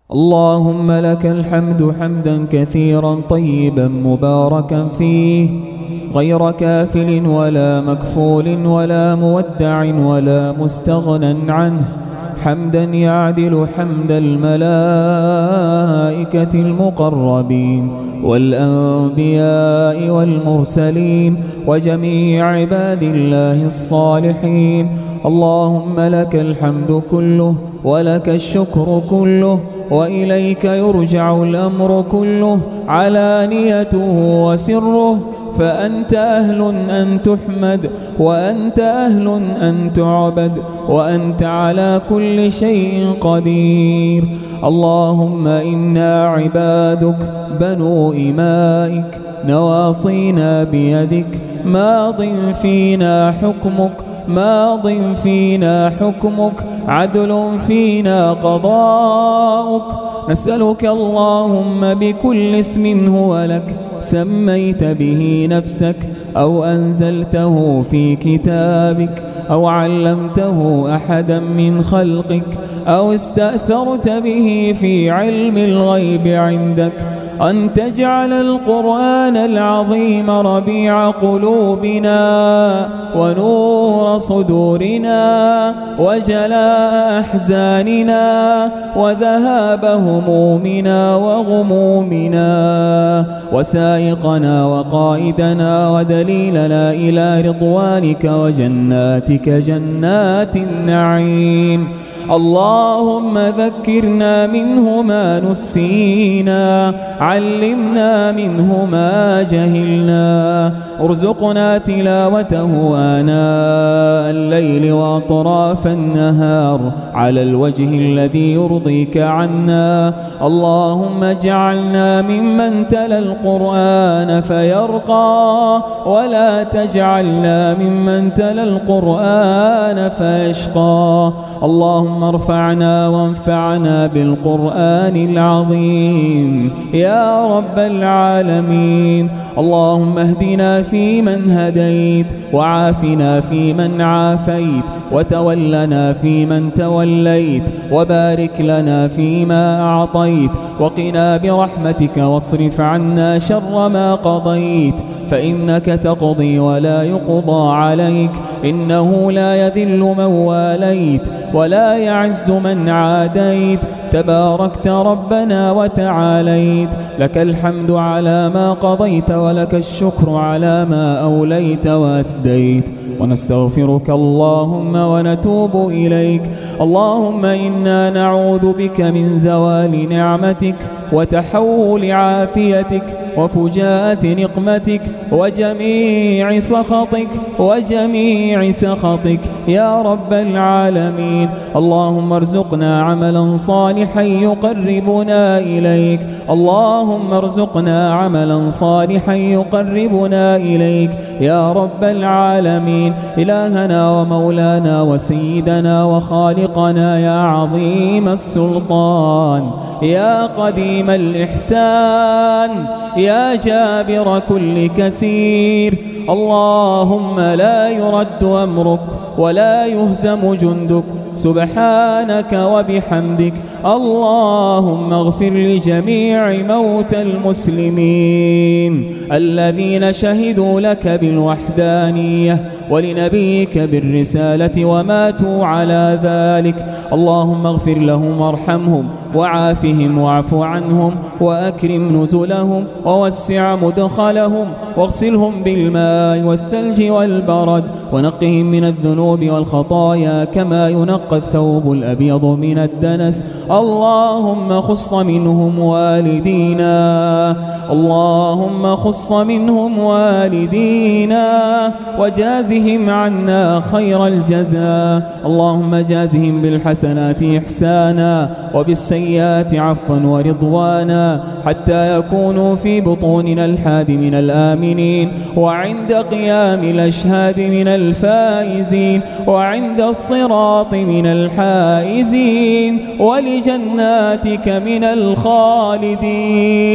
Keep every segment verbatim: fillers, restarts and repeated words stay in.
اللهم لك الحمد حمدا كثيرا طيبا مباركا فيه، غير كافل ولا مكفول ولا مودع ولا مستغنى عنه، حمدا يعدل حمد الملائكة المقربين والأنبياء والمرسلين وجميع عباد الله الصالحين. اللهم لك الحمد كله ولك الشكر كله، وإليك يرجع الأمر كله، علانيته وسره، فأنت أهل أن تحمد وأنت أهل أن تعبد وأنت على كل شيء قدير. اللهم إنا عبادك بنو إمائك، نواصينا بيدك، ماض فينا حكمك ماض فينا حكمك عدل فينا قضاؤك. نسألك اللهم بكل اسم هو لك سميت به نفسك أو أنزلته في كتابك أو علمته أحدا من خلقك أو استأثرت به في علم الغيب عندك، أن تجعل القرآن العظيم ربيع قلوبنا ونور صدورنا وجلاء أحزاننا وذهاب همومنا وغمومنا، وسائقنا وقائدنا ودليلنا إلى رضوانك وجناتك جنات النعيم. اللهم ذكرنا منه ما نسينا، علمنا منه ما جهلنا، ارزقنا تلاوته آناء الليل وأطراف النهار على الوجه الذي يرضيك عنا. اللهم اجعلنا ممن تلا القرآن فيرقى، ولا تجعلنا ممن تلا القرآن فيشقى. اللهم ارفعنا وانفعنا بالقرآن العظيم يا رب العالمين. اللهم اهدنا فيمن هديت، وعافنا فيمن عافيت، وتولنا فيمن توليت، وبارك لنا فيما أعطيت، وقنا برحمتك واصرف عنا شر ما قضيت، فإنك تقضي ولا يقضى عليك، إنه لا يذل من واليت ولا يعز من عاديت، تباركت ربنا وتعاليت. لك الحمد على ما قضيت، ولك الشكر على ما أوليت وأسديت، ونستغفرك اللهم ونتوب إليك. اللهم إنا نعوذ بك من زوال نعمتك وتحول عافيتك وفجاءة نقمتك وجميع سخطك وجميع سخطك يا رب العالمين. اللهم ارزقنا عملا صالحا يقربنا إليك، اللهم ارزقنا عملا صالحا يقربنا إليك يا رب العالمين. إلهنا ومولانا وسيدنا وخالقنا يا عظيم السلطان، يا قديم الإحسان، يا جابر كل كسير، اللهم لا يرد أمرك ولا يهزم جندك، سبحانك وبحمدك. اللهم اغفر لجميع موتى المسلمين الذين شهدوا لك بالوحدانية ولنبيك بالرسالة وماتوا على ذلك. اللهم اغفر لهم وارحمهم وعافهم واعف عنهم وأكرم نزلهم ووسع مدخلهم، واغسلهم بالماء والثلج والبرد، ونقهم من الذنوب والخطايا كما ينقى الثوب الأبيض من الدنس. اللهم خص منهم والدينا، اللهم خص منهم والدينا وجازهم عنا خير الجزاء. اللهم جازهم بالحسنات إحسانا وبالسيئات عفوا ورضوانا، حتى يكونوا في بطوننا الحاد من الآمنين، وعند قيام الأشهاد من الفائزين، وعند الصراط من الحائزين، ولجناتك من الخالدين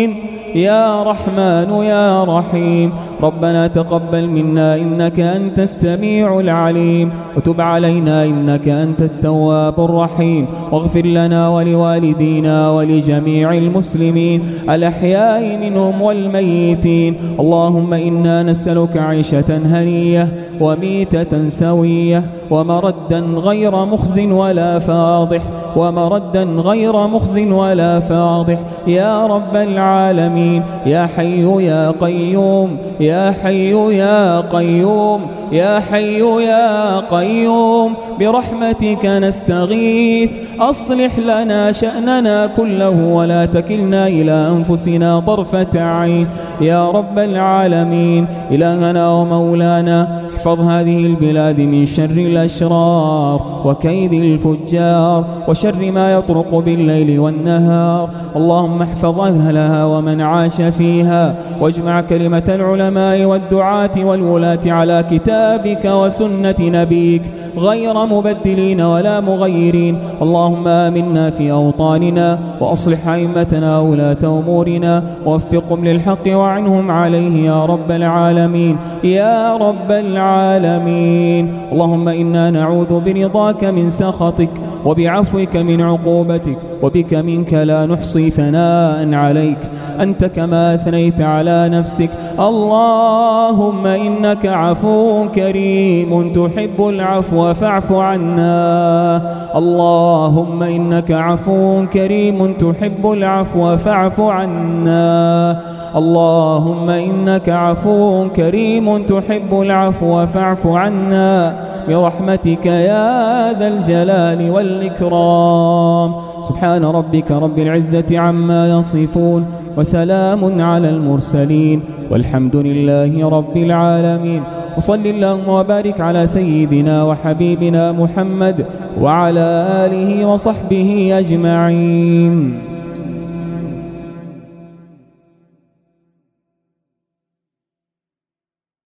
يا رحمن يا رحيم. ربنا تقبل منا إنك أنت السميع العليم، وتب علينا إنك أنت التواب الرحيم، واغفر لنا ولوالدينا ولجميع المسلمين الأحياء منهم والميتين. اللهم إنا نسألك عيشة هنية وميتة سوية ومردا غير مخز ولا فاضح ومردا غير مخز ولا فاضح يا رب العالمين. يا حي يا قيوم يا حي يا قيوم يا حي يا قيوم برحمتك نستغيث، أصلح لنا شأننا كله ولا تكلنا إلى أنفسنا طرفة عين يا رب العالمين. إلهنا ومولانا احفظ هذه البلاد من شر الأشرار وكيد الفجار وشر ما يطرق بالليل والنهار. اللهم احفظ أهلها ومن عاش فيها، واجمع كلمة العلماء والدعاة والولاة على كتابك وسنة نبيك غير مبدلين ولا مغيرين. اللهم آمنا في أوطاننا وأصلح أئمتنا وولاة أمورنا ووفقهم للحق وعنهم عليه يا رب العالمين يا رب العالمين. اللهم إنا نعوذ برضاك من سخطك وبعفوك من عقوبتك، وبك منك لا نحصي ثناء عليك أنت كما أثنيت على نفسك. اللهم إنك عفو كريم تحب العفو فاعف عنا. اللهم إنك عفو كريم تحب العفو فاعف عنا. اللهم إنك عفو كريم تحب العفو فاعف عنا برحمتك يا ذا الجلال والإكرام. سبحان ربك رب العزة عما يصفون، وسلام على المرسلين، والحمد لله رب العالمين. وصل اللهم وبارك على سيدنا وحبيبنا محمد وعلى آله وصحبه أجمعين.